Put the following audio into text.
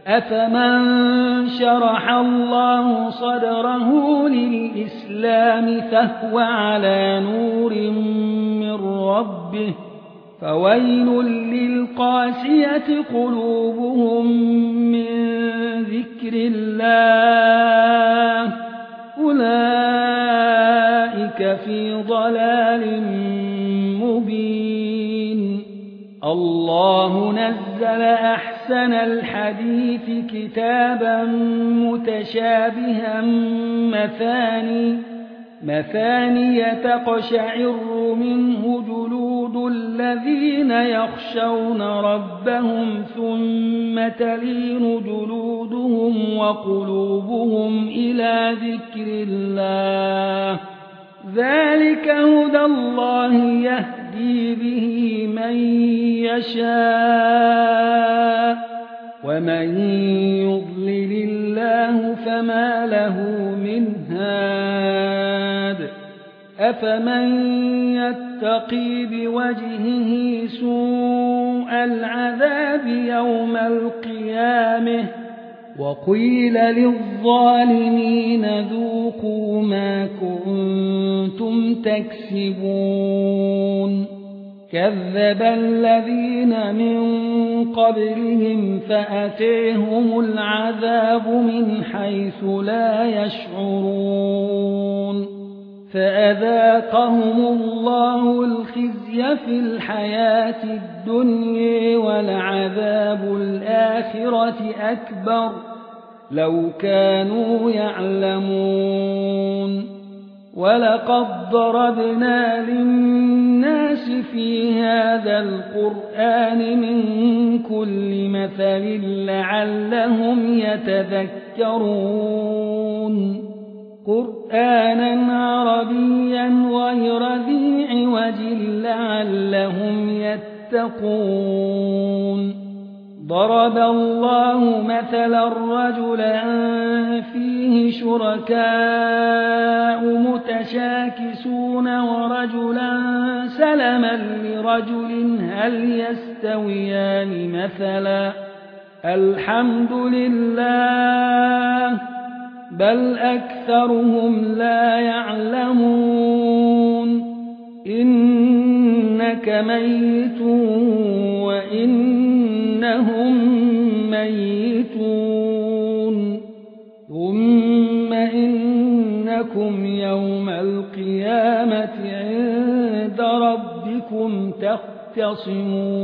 أفمن شرح الله صدره للإسلام فهو على نور من ربه فويل للقاسية قلوبهم من ذكر الله أولئك في ضلال مبين الله نزل أحسن الحديث كتابا متشابها مثاني تقشعر منه جلود الذين يخشون ربهم ثم تلين جلودهم وقلوبهم إلى ذكر الله ذلك هدى الله يهدي به من يشاء ومن يضلل الله فما له من هاد أفمن يتقي بوجهه سوء العذاب يوم القيامة وقيل للظالمين ذوقوا ما كنتم تكسبون كذب الذين من قبلهم فأتيهم العذاب من حيث لا يشعرون فأذاقهم الله الخزي في الحياة الدنيا ولعذاب الآخرة أكبر لو كانوا يعلمون ولقد ضربنا للناس في هذا القرآن من كل مثل لعلهم يتذكرون قرآنا عربيا غير ذي عوج لعلهم يتقون ضرب الله مثلا رجلا فيه شركاء متشاكسون ورجلا سلما لرجل هل يستويان مثلا الحمد لله بل أكثرهم لا يعلمون إنك ميت وإنهم ميتون ثم إنكم يوم القيامة عند ربكم تختصمون